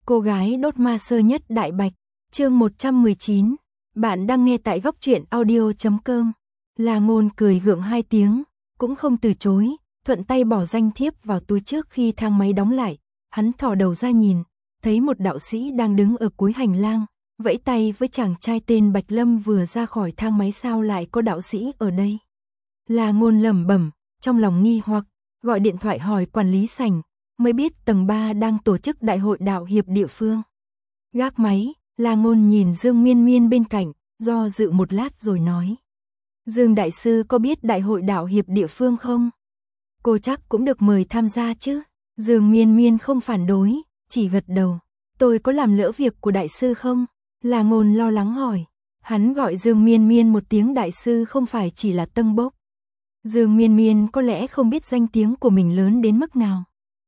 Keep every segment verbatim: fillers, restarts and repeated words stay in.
Cô gái đốt ma sơ nhất đại bạch, chương một trăm mười chín. Bạn đang nghe tại góc truyện audio chấm com. La Ngôn cười gượng hai tiếng, cũng không từ chối, thuận tay bỏ danh thiếp vào túi trước khi thang máy đóng lại. Hắn thò đầu ra nhìn, thấy một đạo sĩ đang đứng ở cuối hành lang, vẫy tay với chàng trai tên Bạch Lâm vừa ra khỏi thang máy. Sao lại có đạo sĩ ở đây? La Ngôn lẩm bẩm, trong lòng nghi hoặc, gọi điện thoại hỏi quản lý sảnh, mới biết tầng ba đang tổ chức đại hội đạo hiệp địa phương. Gác máy, La Ngôn nhìn Dương Miên Miên bên cạnh, do dự một lát rồi nói: Dương đại sư có biết đại hội đạo hiệp địa phương không? Cô chắc cũng được mời tham gia chứ? Dương Miên Miên không phản đối, chỉ gật đầu. Tôi có làm lỡ việc của đại sư không? La Ngôn lo lắng hỏi. Hắn gọi Dương Miên Miên một tiếng đại sư không phải chỉ là tâng bốc. Dương Miên Miên có lẽ không biết danh tiếng của mình lớn đến mức nào.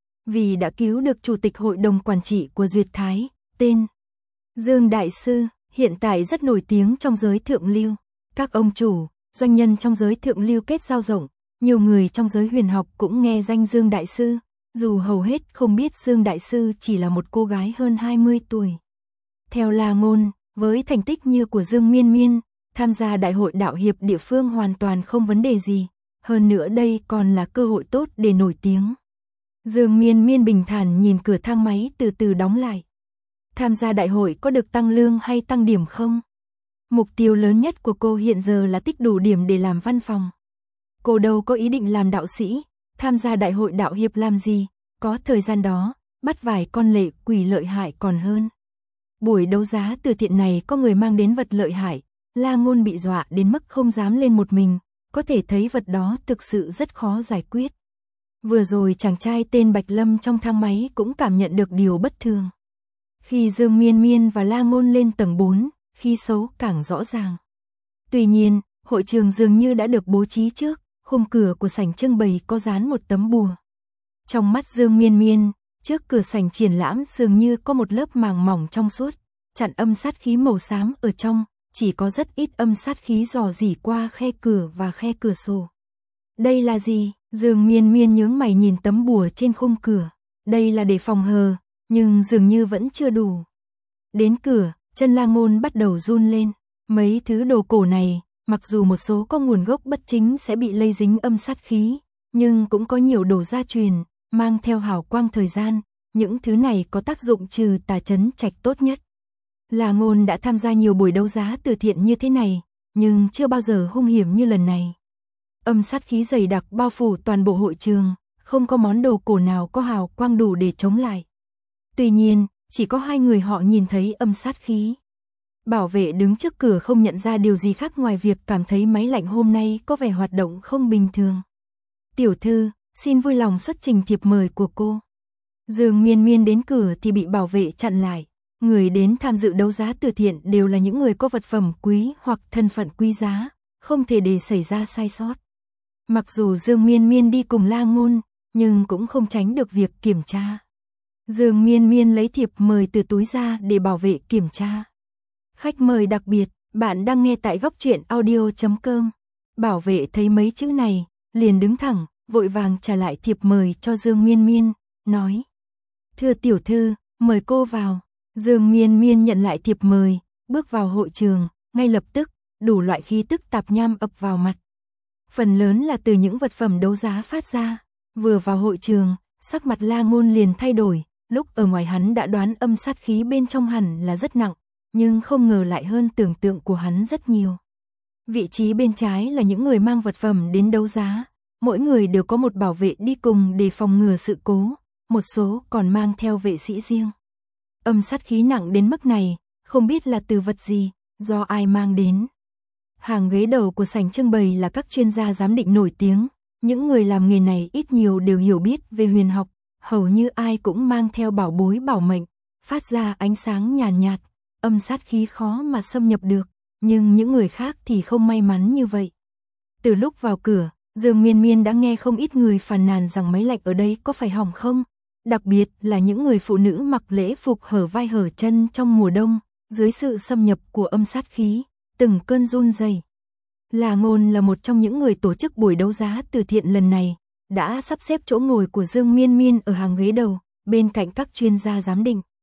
Vì đã cứu được chủ tịch hội đồng quản trị của Duyệt Thái, tên Dương đại sư, hiện tại rất nổi tiếng trong giới thượng lưu. Các ông chủ, doanh nhân trong giới thượng lưu kết giao rộng, nhiều người trong giới huyền học cũng nghe danh Dương đại sư, dù hầu hết không biết Dương đại sư chỉ là một cô gái hơn hai mươi tuổi. Theo La Ngôn, với thành tích như của Dương Miên Miên, tham gia đại hội đạo hiệp địa phương hoàn toàn không vấn đề gì, hơn nữa đây còn là cơ hội tốt để nổi tiếng. Dương Miên Miên bình thản nhìn cửa thang máy từ từ đóng lại. Tham gia đại hội có được tăng lương hay tăng điểm không? Mục tiêu lớn nhất của cô hiện giờ là tích đủ điểm để làm văn phòng. Cô đâu có ý định làm đạo sĩ, tham gia đại hội đạo hiệp làm gì, có thời gian đó, bắt vài con lệ quỷ lợi hại còn hơn. Buổi đấu giá từ thiện này có người mang đến vật lợi hại, La Ngôn bị dọa đến mức không dám lên một mình, có thể thấy vật đó thực sự rất khó giải quyết. Vừa rồi chàng trai tên Bạch Lâm trong thang máy cũng cảm nhận được điều bất thường. Khi Dương Miên Miên và La Ngôn lên tầng bốn, khí xấu càng rõ ràng. Tuy nhiên, hội trường dường như đã được bố trí trước, khung cửa của sảnh trưng bày có dán một tấm bùa. Trong mắt Dương Miên Miên, trước cửa sảnh triển lãm dường như có một lớp màng mỏng trong suốt, chặn âm sát khí màu xám ở trong, chỉ có rất ít âm sát khí rò rỉ qua khe cửa và khe cửa sổ. Đây là gì? Dương Miên Miên nhướng mày nhìn tấm bùa trên khung cửa. Đây là để phòng hờ, nhưng dường như vẫn chưa đủ. Đến cửa, chân La Ngôn bắt đầu run lên. Mấy thứ đồ cổ này, mặc dù một số có nguồn gốc bất chính sẽ bị lây dính âm sát khí, nhưng cũng có nhiều đồ gia truyền, mang theo hào quang thời gian. Những thứ này có tác dụng trừ tà trấn trạch tốt nhất. La Ngôn đã tham gia nhiều buổi đấu giá từ thiện như thế này, nhưng chưa bao giờ hung hiểm như lần này. Âm sát khí dày đặc bao phủ toàn bộ hội trường, không có món đồ cổ nào có hào quang đủ để chống lại. Tuy nhiên, chỉ có hai người họ nhìn thấy âm sát khí. Bảo vệ đứng trước cửa không nhận ra điều gì khác ngoài việc cảm thấy máy lạnh hôm nay có vẻ hoạt động không bình thường. Tiểu thư, xin vui lòng xuất trình thiệp mời của cô. Dương Miên Miên đến cửa thì bị bảo vệ chặn lại. Người đến tham dự đấu giá từ thiện đều là những người có vật phẩm quý hoặc thân phận quý giá, không thể để xảy ra sai sót. Mặc dù Dương Miên Miên đi cùng La Ngôn, nhưng cũng không tránh được việc kiểm tra. Dương Miên Miên lấy thiệp mời từ túi ra để bảo vệ kiểm tra. Khách mời đặc biệt, bạn đang nghe tại góc truyện audio chấm com. Bảo vệ thấy mấy chữ này, liền đứng thẳng, vội vàng trả lại thiệp mời cho Dương Miên Miên, nói: Thưa tiểu thư, mời cô vào. Dương Miên Miên nhận lại thiệp mời, bước vào hội trường, ngay lập tức, đủ loại khí tức tạp nham ập vào mặt. Phần lớn là từ những vật phẩm đấu giá phát ra. Vừa vào hội trường, sắc mặt La Ngôn liền thay đổi, lúc ở ngoài hắn đã đoán âm sát khí bên trong hẳn là rất nặng, nhưng không ngờ lại hơn tưởng tượng của hắn rất nhiều. Vị trí bên trái là những người mang vật phẩm đến đấu giá, mỗi người đều có một bảo vệ đi cùng để phòng ngừa sự cố, một số còn mang theo vệ sĩ riêng. Âm sát khí nặng đến mức này, không biết là từ vật gì, do ai mang đến. Hàng ghế đầu của sảnh trưng bày là các chuyên gia giám định nổi tiếng, những người làm nghề này ít nhiều đều hiểu biết về huyền học, hầu như ai cũng mang theo bảo bối bảo mệnh, phát ra ánh sáng nhàn nhạt, nhạt, âm sát khí khó mà xâm nhập được, nhưng những người khác thì không may mắn như vậy. Từ lúc vào cửa, Dương Miên Miên đã nghe không ít người phàn nàn rằng máy lạnh ở đây có phải hỏng không, đặc biệt là những người phụ nữ mặc lễ phục hở vai hở chân trong mùa đông, dưới sự xâm nhập của âm sát khí, từng cơn run rẩy. La Ngôn là một trong những người tổ chức buổi đấu giá từ thiện lần này, đã sắp xếp chỗ ngồi của Dương Miên Miên ở hàng ghế đầu, bên cạnh các chuyên gia giám định.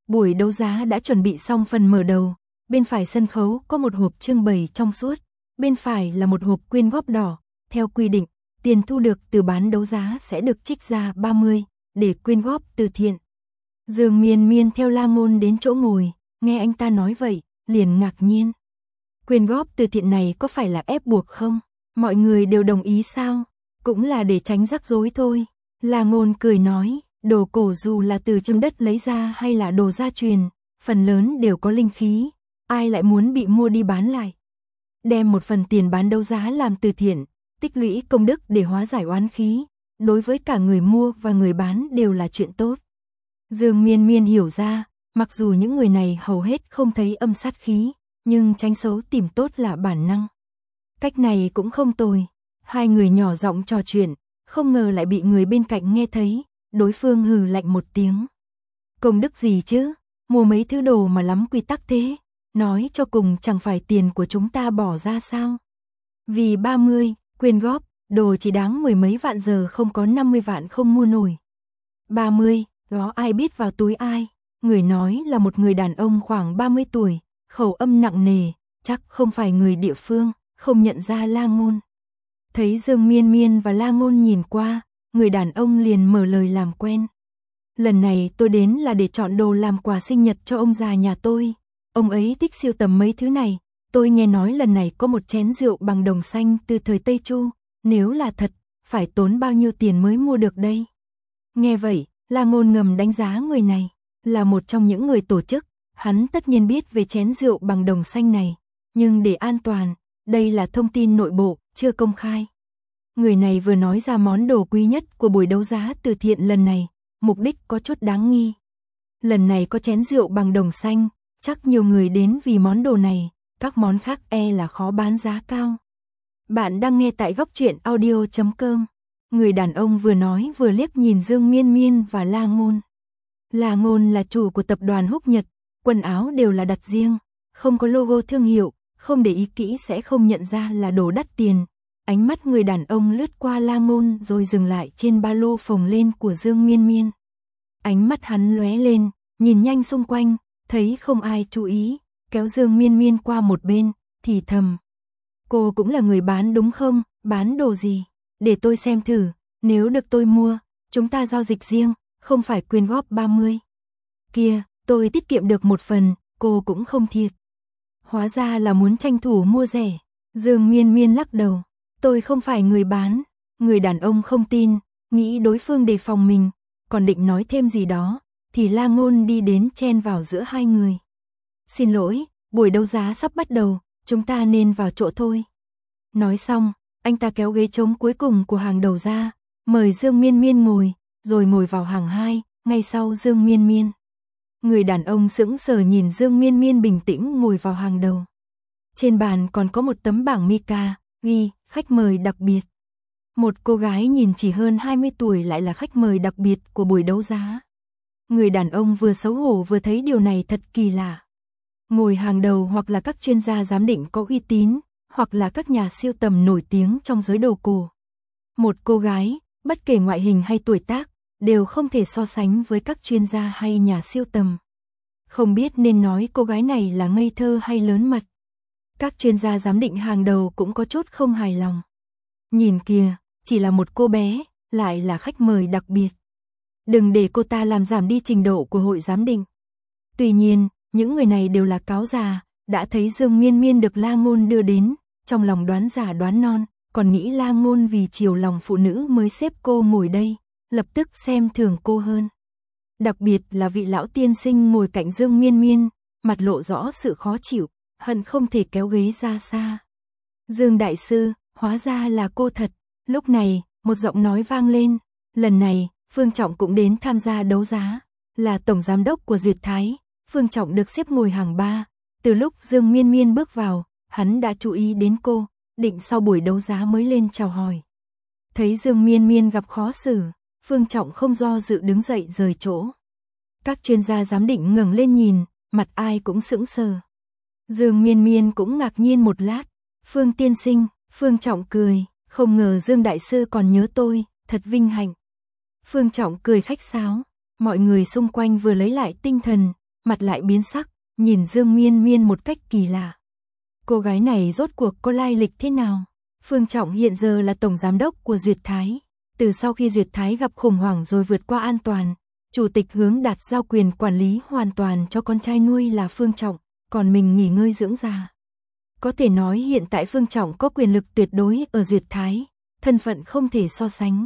Buổi đấu giá đã chuẩn bị xong phần mở đầu, bên phải sân khấu có một hộp trưng bày trong suốt, bên phải là một hộp quyên góp đỏ, theo quy định, tiền thu được từ bán đấu giá sẽ được trích ra ba mươi để quyên góp từ thiện. Dương Miên Miên theo La Ngôn đến chỗ ngồi, nghe anh ta nói vậy, liền ngạc nhiên. Quyên góp từ thiện này có phải là ép buộc không? Mọi người đều đồng ý sao? Cũng là để tránh rắc rối thôi. La Ngôn cười nói, đồ cổ dù là từ trong đất lấy ra hay là đồ gia truyền, phần lớn đều có linh khí, ai lại muốn bị mua đi bán lại. Đem một phần tiền bán đấu giá làm từ thiện, tích lũy công đức để hóa giải oán khí, đối với cả người mua và người bán đều là chuyện tốt. Dương Miên Miên hiểu ra, mặc dù những người này hầu hết không thấy âm sát khí, nhưng tránh xấu tìm tốt là bản năng. Cách này cũng không tồi. Hai người nhỏ giọng trò chuyện, không ngờ lại bị người bên cạnh nghe thấy, đối phương hừ lạnh một tiếng. Công đức gì chứ, mua mấy thứ đồ mà lắm quy tắc thế, nói cho cùng chẳng phải tiền của chúng ta bỏ ra sao. Vì ba mươi, quyên góp, đồ chỉ đáng mười mấy vạn giờ không có năm mươi vạn không mua nổi. ba mươi, đó ai biết vào túi ai, người nói là một người đàn ông khoảng ba mươi tuổi, khẩu âm nặng nề, chắc không phải người địa phương, không nhận ra La Ngôn. Thấy Dương Miên Miên và La Ngôn nhìn qua, người đàn ông liền mở lời làm quen. Lần này tôi đến là để chọn đồ làm quà sinh nhật cho ông già nhà tôi. Ông ấy thích sưu tầm mấy thứ này. Tôi nghe nói lần này có một chén rượu bằng đồng xanh từ thời Tây Chu. Nếu là thật, phải tốn bao nhiêu tiền mới mua được đây? Nghe vậy, La Ngôn ngầm đánh giá người này. Là một trong những người tổ chức, hắn tất nhiên biết về chén rượu bằng đồng xanh này. Nhưng để an toàn, đây là thông tin nội bộ, chưa công khai. Người này vừa nói ra món đồ quý nhất của buổi đấu giá từ thiện lần này, mục đích có chút đáng nghi. Lần này có chén rượu bằng đồng xanh, chắc nhiều người đến vì món đồ này, các món khác e là khó bán giá cao. Bạn đang nghe tại góc truyện audio chấm com. Người đàn ông vừa nói vừa liếc nhìn Dương Miên Miên và La Ngôn. La Ngôn là chủ của tập đoàn Húc Nhật, quần áo đều là đặt riêng, không có logo thương hiệu, không để ý kỹ sẽ không nhận ra là đồ đắt tiền. Ánh mắt người đàn ông lướt qua La Ngôn rồi dừng lại trên ba lô phồng lên của Dương Miên Miên. Ánh mắt hắn lóe lên, nhìn nhanh xung quanh, thấy không ai chú ý, kéo Dương Miên Miên qua một bên, thì thầm. Cô cũng là người bán đúng không? Bán đồ gì? Để tôi xem thử, nếu được tôi mua, chúng ta giao dịch riêng, không phải quyên góp ba mươi. Kia, tôi tiết kiệm được một phần, cô cũng không thiệt. Hóa ra là muốn tranh thủ mua rẻ. Dương Miên Miên lắc đầu. Tôi không phải người bán. Người đàn ông không tin, nghĩ đối phương đề phòng mình, còn định nói thêm gì đó, thì La Ngôn đi đến chen vào giữa hai người. Xin lỗi, buổi đấu giá sắp bắt đầu, chúng ta nên vào chỗ thôi. Nói xong, anh ta kéo ghế trống cuối cùng của hàng đầu ra, mời Dương Miên Miên ngồi, rồi ngồi vào hàng hai, ngay sau Dương Miên Miên. Người đàn ông sững sờ nhìn Dương Miên Miên bình tĩnh ngồi vào hàng đầu. Trên bàn còn có một tấm bảng mica, ghi, khách mời đặc biệt. Một cô gái nhìn chỉ hơn hai mươi tuổi lại là khách mời đặc biệt của buổi đấu giá. Người đàn ông vừa xấu hổ vừa thấy điều này thật kỳ lạ. Ngồi hàng đầu hoặc là các chuyên gia giám định có uy tín, hoặc là các nhà sưu tầm nổi tiếng trong giới đồ cổ. Một cô gái, bất kể ngoại hình hay tuổi tác, đều không thể so sánh với các chuyên gia hay nhà sưu tầm. Không biết nên nói cô gái này là ngây thơ hay lớn mật. Các chuyên gia giám định hàng đầu cũng có chút không hài lòng. Nhìn kìa, chỉ là một cô bé, lại là khách mời đặc biệt. Đừng để cô ta làm giảm đi trình độ của hội giám định. Tuy nhiên, những người này đều là cáo già, đã thấy Dương Miên Miên được La Ngôn đưa đến, trong lòng đoán giả đoán non, còn nghĩ La Ngôn vì chiều lòng phụ nữ mới xếp cô ngồi đây, lập tức xem thường cô hơn. Đặc biệt là vị lão tiên sinh ngồi cạnh Dương Miên Miên, mặt lộ rõ sự khó chịu, hận không thể kéo ghế ra xa. Dương đại sư, hóa ra là cô thật. Lúc này, một giọng nói vang lên, lần này, Phương Trọng cũng đến tham gia đấu giá, là tổng giám đốc của Duyệt Thái. Phương Trọng được xếp ngồi hàng ba, từ lúc Dương Miên Miên bước vào, hắn đã chú ý đến cô, định sau buổi đấu giá mới lên chào hỏi. Thấy Dương Miên Miên gặp khó xử, Phương Trọng không do dự đứng dậy rời chỗ. Các chuyên gia giám định ngẩng lên nhìn, mặt ai cũng sững sờ. Dương Miên Miên cũng ngạc nhiên một lát, Phương tiên sinh, Phương Trọng cười, không ngờ Dương đại sư còn nhớ tôi, thật vinh hạnh. Phương Trọng cười khách sáo, mọi người xung quanh vừa lấy lại tinh thần, mặt lại biến sắc, nhìn Dương Miên Miên một cách kỳ lạ. Cô gái này rốt cuộc có lai lịch thế nào? Phương Trọng hiện giờ là tổng giám đốc của Duyệt Thái. Từ sau khi Duyệt Thái gặp khủng hoảng rồi vượt qua an toàn, chủ tịch Hướng Đạt giao quyền quản lý hoàn toàn cho con trai nuôi là Phương Trọng, còn mình nghỉ ngơi dưỡng già. Có thể nói hiện tại Phương Trọng có quyền lực tuyệt đối ở Duyệt Thái, thân phận không thể so sánh.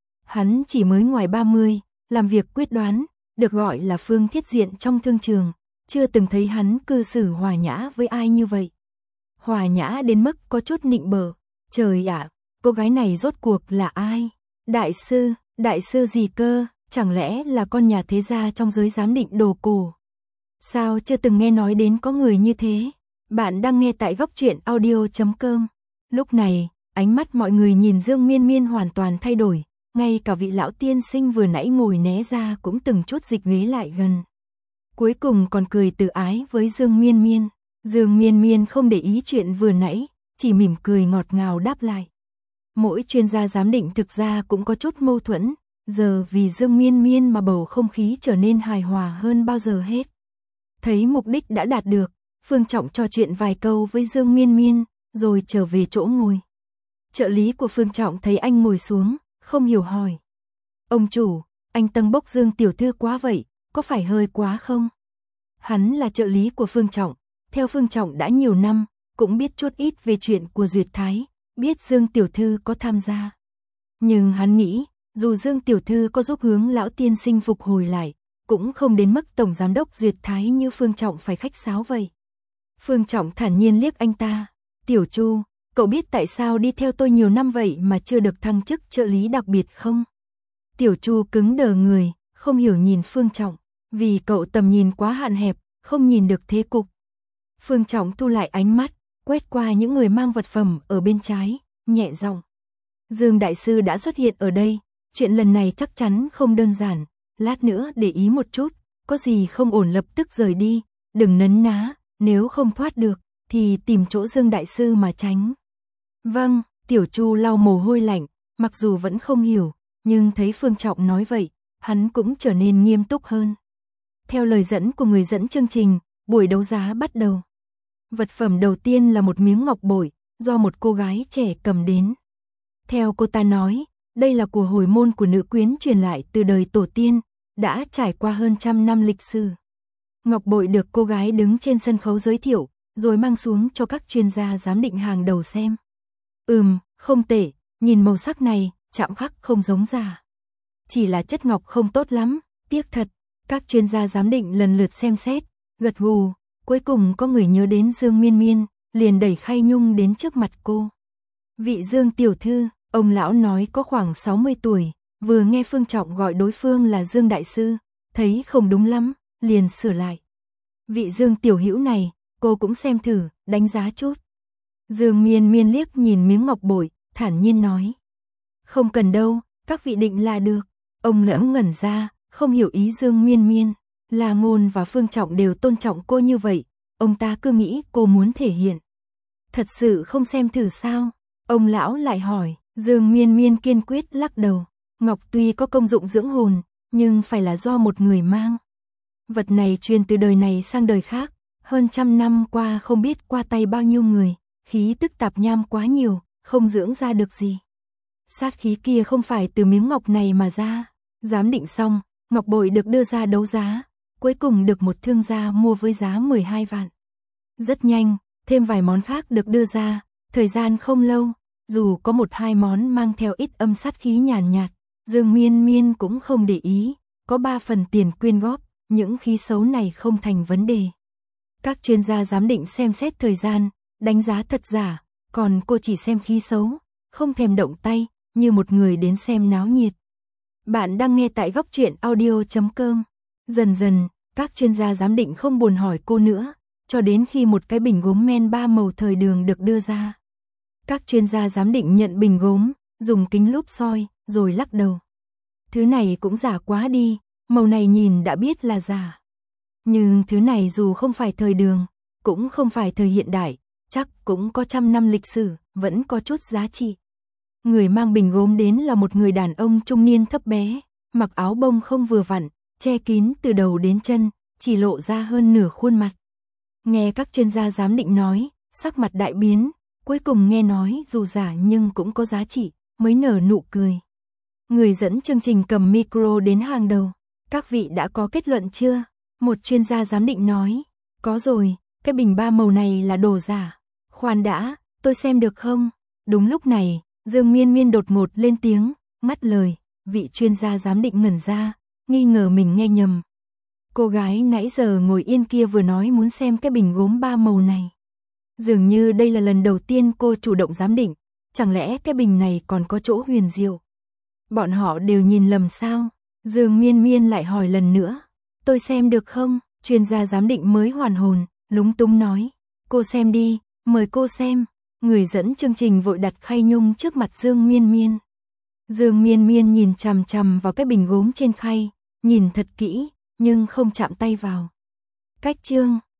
Hắn chỉ mới ngoài ba mươi, làm việc quyết đoán, được gọi là Phương Thiết Diện trong thương trường, chưa từng thấy hắn cư xử hòa nhã với ai như vậy. Hòa nhã đến mức có chút nịnh bợ. Trời ạ, cô gái này rốt cuộc là ai? Đại sư, đại sư gì cơ, chẳng lẽ là con nhà thế gia trong giới giám định đồ cổ? Sao chưa từng nghe nói đến có người như thế? Bạn đang nghe tại góc truyện audio chấm com. Lúc này, ánh mắt mọi người nhìn Dương Miên Miên hoàn toàn thay đổi, ngay cả vị lão tiên sinh vừa nãy ngồi né ra cũng từng chút dịch ghế lại gần. Cuối cùng còn cười từ ái với Dương Miên Miên. Dương Miên Miên không để ý chuyện vừa nãy, chỉ mỉm cười ngọt ngào đáp lại. Mỗi chuyên gia giám định thực ra cũng có chút mâu thuẫn, giờ vì Dương Miên Miên mà bầu không khí trở nên hài hòa hơn bao giờ hết. Thấy mục đích đã đạt được, Phương Trọng trò chuyện vài câu với Dương Miên Miên, rồi trở về chỗ ngồi. Trợ lý của Phương Trọng thấy anh ngồi xuống, không hiểu hỏi. Ông chủ, anh tâng bốc Dương tiểu thư quá vậy, có phải hơi quá không? Hắn là trợ lý của Phương Trọng, theo Phương Trọng đã nhiều năm, cũng biết chút ít về chuyện của Duyệt Thái, biết Dương tiểu thư có tham gia. Nhưng hắn nghĩ, dù Dương tiểu thư có giúp Hướng lão tiên sinh phục hồi lại, cũng không đến mức tổng giám đốc Duyệt Thái như Phương Trọng phải khách sáo vậy. Phương Trọng thản nhiên liếc anh ta, "Tiểu Chu, cậu biết tại sao đi theo tôi nhiều năm vậy mà chưa được thăng chức trợ lý đặc biệt không?" Tiểu Chu cứng đờ người, không hiểu nhìn Phương Trọng, vì cậu tầm nhìn quá hạn hẹp, không nhìn được thế cục. Phương Trọng thu lại ánh mắt, quét qua những người mang vật phẩm ở bên trái, nhẹ giọng. Dương đại sư đã xuất hiện ở đây, chuyện lần này chắc chắn không đơn giản, lát nữa để ý một chút, có gì không ổn lập tức rời đi, đừng nấn ná, nếu không thoát được, thì tìm chỗ Dương đại sư mà tránh. Vâng, Tiểu Chu lau mồ hôi lạnh, mặc dù vẫn không hiểu, nhưng thấy Phương Trọng nói vậy, hắn cũng trở nên nghiêm túc hơn. Theo lời dẫn của người dẫn chương trình, buổi đấu giá bắt đầu. Vật phẩm đầu tiên là một miếng ngọc bội, do một cô gái trẻ cầm đến. Theo cô ta nói, đây là của hồi môn của nữ quyến truyền lại từ đời tổ tiên, đã trải qua hơn trăm năm lịch sử. Ngọc bội được cô gái đứng trên sân khấu giới thiệu, rồi mang xuống cho các chuyên gia giám định hàng đầu xem. Ừm, không tệ, nhìn màu sắc này, chạm khắc không giống giả. Chỉ là chất ngọc không tốt lắm, tiếc thật. Các chuyên gia giám định lần lượt xem xét, gật gù, cuối cùng có người nhớ đến Dương Miên Miên, liền đẩy khay nhung đến trước mặt cô. Vị Dương tiểu thư, ông lão nói có khoảng sáu mươi tuổi, vừa nghe Phương Trọng gọi đối phương là Dương đại sư, thấy không đúng lắm, liền sửa lại. Vị Dương tiểu hữu này, cô cũng xem thử, đánh giá chút. Dương Miên Miên liếc nhìn miếng ngọc bội, thản nhiên nói. Không cần đâu, các vị định là được. Ông lão ngẩn ra, không hiểu ý Dương Miên Miên. La Ngôn và Phương Trọng đều tôn trọng cô như vậy, ông ta cứ nghĩ cô muốn thể hiện. Thật sự không xem thử sao? Ông lão lại hỏi. Dương Miên Miên kiên quyết lắc đầu. Ngọc tuy có công dụng dưỡng hồn, nhưng phải là do một người mang. Vật này truyền từ đời này sang đời khác, hơn trăm năm qua không biết qua tay bao nhiêu người, khí tức tạp nham quá nhiều, không dưỡng ra được gì. Sát khí kia không phải từ miếng ngọc này mà ra. Giám định xong, ngọc bội được đưa ra đấu giá, cuối cùng được một thương gia mua với giá mười hai vạn. Rất nhanh, thêm vài món khác được đưa ra, thời gian không lâu, dù có một hai món mang theo ít âm sát khí nhàn nhạt, Dương Miên Miên cũng không để ý, có ba phần tiền quyên góp, những khí xấu này không thành vấn đề. Các chuyên gia giám định xem xét thời gian, đánh giá thật giả, còn cô chỉ xem khí xấu, không thèm động tay, như một người đến xem náo nhiệt. Bạn đang nghe tại góc truyện audio chấm com. Dần dần, các chuyên gia giám định không buồn hỏi cô nữa, cho đến khi một cái bình gốm men ba màu thời đường được đưa ra. Các chuyên gia giám định nhận bình gốm, dùng kính lúp soi, rồi lắc đầu. Thứ này cũng giả quá đi, màu này nhìn đã biết là giả. Nhưng thứ này dù không phải thời đường, cũng không phải thời hiện đại, chắc cũng có trăm năm lịch sử, vẫn có chút giá trị. Người mang bình gốm đến là một người đàn ông trung niên thấp bé, mặc áo bông không vừa vặn, che kín từ đầu đến chân, chỉ lộ ra hơn nửa khuôn mặt. Nghe các chuyên gia giám định nói, sắc mặt đại biến, cuối cùng nghe nói dù giả nhưng cũng có giá trị, mới nở nụ cười. Người dẫn chương trình cầm micro đến hàng đầu. Các vị đã có kết luận chưa? Một chuyên gia giám định nói. Có rồi, cái bình ba màu này là đồ giả. Khoan đã, tôi xem được không? Đúng lúc này, Dương Miên Miên đột ngột lên tiếng, ngắt lời. Vị chuyên gia giám định ngẩn ra, nghi ngờ mình nghe nhầm. Cô gái nãy giờ ngồi yên kia vừa nói muốn xem cái bình gốm ba màu này. Dường như đây là lần đầu tiên cô chủ động giám định, chẳng lẽ cái bình này còn có chỗ huyền diệu? Bọn họ đều nhìn lầm sao? Dương Miên Miên lại hỏi lần nữa. Tôi xem được không? Chuyên gia giám định mới hoàn hồn, lúng túng nói. Cô xem đi, mời cô xem. Người dẫn chương trình vội đặt khay nhung trước mặt Dương Miên Miên. Dương Miên Miên nhìn chằm chằm vào cái bình gốm trên khay, nhìn thật kỹ, nhưng không chạm tay vào. Cách chương